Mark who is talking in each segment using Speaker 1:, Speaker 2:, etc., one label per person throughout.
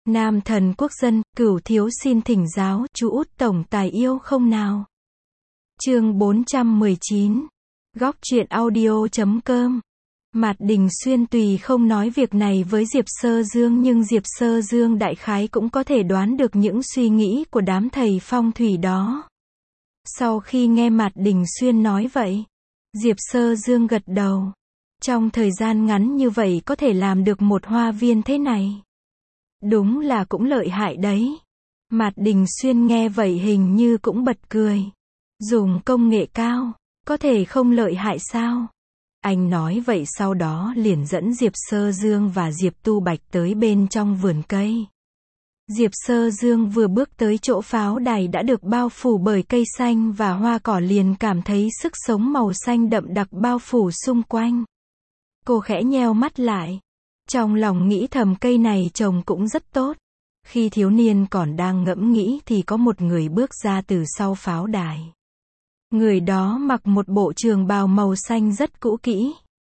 Speaker 1: Nam thần quốc dân, Cửu thiếu xin thỉnh giáo, chú út tổng tài yêu không nào? Chương 419. Góc truyện audio.com. Mạt Đình Xuyên tùy không nói việc này với Diệp Sơ Dương, nhưng Diệp Sơ Dương đại khái cũng có thể đoán được những suy nghĩ của đám thầy phong thủy đó. Sau khi nghe Mạt Đình Xuyên nói vậy, Diệp Sơ Dương gật đầu. Trong thời gian ngắn như vậy có thể làm được một hoa viên thế này, đúng là cũng lợi hại đấy. Mạt Đình Xuyên nghe vậy hình như cũng bật cười. Dùng công nghệ cao, có thể không lợi hại sao? Anh nói vậy sau đó liền dẫn Diệp Sơ Dương và Diệp Tu Bạch tới bên trong vườn cây. Diệp Sơ Dương vừa bước tới chỗ pháo đài đã được bao phủ bởi cây xanh và hoa cỏ, liền cảm thấy sức sống màu xanh đậm đặc bao phủ xung quanh. Cô khẽ nheo mắt lại, trong lòng nghĩ thầm cây này trồng cũng rất tốt. Khi thiếu niên còn đang ngẫm nghĩ thì có một người bước ra từ sau pháo đài. Người đó mặc một bộ trường bào màu xanh rất cũ kỹ.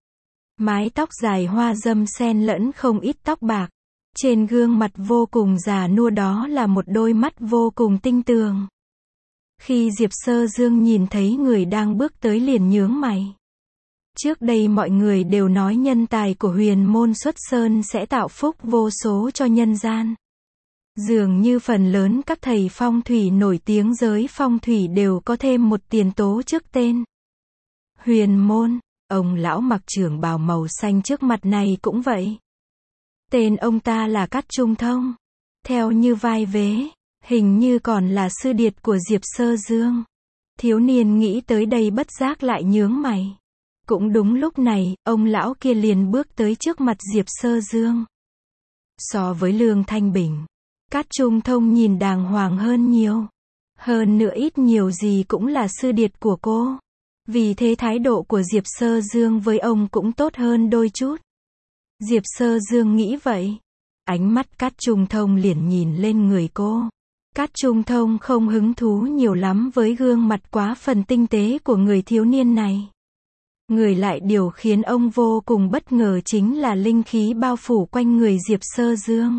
Speaker 1: Mái tóc dài hoa râm xen lẫn không ít tóc bạc. Trên gương mặt vô cùng già nua đó là một đôi mắt vô cùng tinh tường. Khi Diệp Sơ Dương nhìn thấy người đang bước tới liền nhướng mày. Trước đây mọi người đều nói nhân tài của huyền môn xuất sơn sẽ tạo phúc vô số cho nhân gian. Dường như phần lớn các thầy phong thủy nổi tiếng giới phong thủy đều có thêm một tiền tố trước tên. Huyền môn, ông lão mặc trường bào màu xanh trước mặt này cũng vậy. Tên ông ta là Cát Trung Thông. Theo như vai vế, hình như còn là sư điệt của Diệp Sơ Dương. Thiếu niên nghĩ tới đây bất giác lại nhướng mày. Cũng đúng lúc này, ông lão kia liền bước tới trước mặt Diệp Sơ Dương. So với Lương Thanh Bình, Cát Trung Thông nhìn đàng hoàng hơn nhiều. Hơn nữa ít nhiều gì cũng là sư điệt của cô. Vì thế thái độ của Diệp Sơ Dương với ông cũng tốt hơn đôi chút. Diệp Sơ Dương nghĩ vậy. Ánh mắt Cát Trung Thông liền nhìn lên người cô. Cát Trung Thông không hứng thú nhiều lắm với gương mặt quá phần tinh tế của người thiếu niên này. Người lại điều khiến ông vô cùng bất ngờ chính là linh khí bao phủ quanh người Diệp Sơ Dương.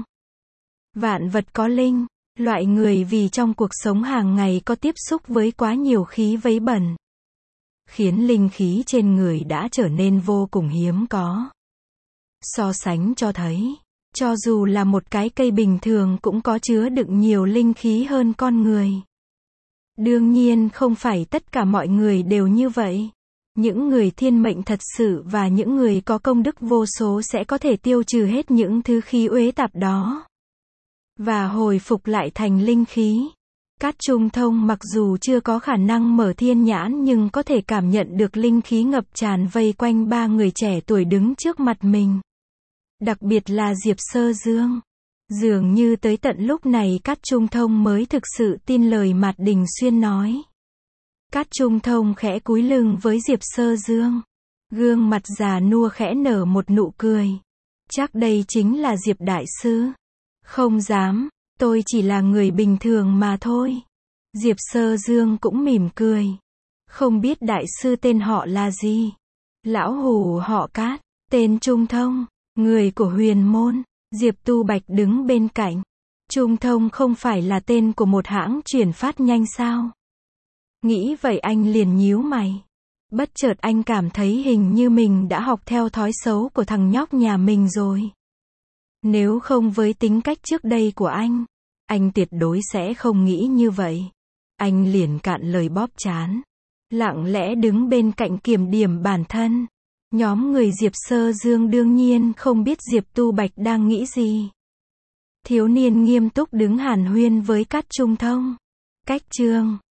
Speaker 1: Vạn vật có linh, loại người vì trong cuộc sống hàng ngày có tiếp xúc với quá nhiều khí vấy bẩn, khiến linh khí trên người đã trở nên vô cùng hiếm có. So sánh cho thấy, cho dù là một cái cây bình thường cũng có chứa đựng nhiều linh khí hơn con người. Đương nhiên không phải tất cả mọi người đều như vậy. Những người thiên mệnh thật sự và những người có công đức vô số sẽ có thể tiêu trừ hết những thứ khí uế tạp đó và hồi phục lại thành linh khí. Cát Trung Thông mặc dù chưa có khả năng mở thiên nhãn nhưng có thể cảm nhận được linh khí ngập tràn vây quanh ba người trẻ tuổi đứng trước mặt mình. Đặc biệt là Diệp Sơ Dương. Dường như tới tận lúc này Cát Trung Thông mới thực sự tin lời Mạt Đình Xuyên nói. Cát Trung Thông khẽ cúi lưng với Diệp Sơ Dương. Gương mặt già nua khẽ nở một nụ cười. Chắc đây chính là Diệp Đại Sư. Không dám, tôi chỉ là người bình thường mà thôi. Diệp Sơ Dương cũng mỉm cười. Không biết Đại Sư tên họ là gì? Lão hủ họ Cát, tên Trung Thông, người của huyền môn. Diệp Tu Bạch đứng bên cạnh. Trung Thông không phải là tên của một hãng chuyển phát nhanh sao? Nghĩ vậy anh liền nhíu mày. Bất chợt anh cảm thấy hình như mình đã học theo thói xấu của thằng nhóc nhà mình rồi. Nếu không với tính cách trước đây của anh tuyệt đối sẽ không nghĩ như vậy. Anh liền cạn lời bóp trán, lặng lẽ đứng bên cạnh kiểm điểm bản thân. Nhóm người Diệp Sơ Dương đương nhiên không biết Diệp Tu Bạch đang nghĩ gì. Thiếu niên nghiêm túc đứng hàn huyên với Cát Trung Thông. Cách chương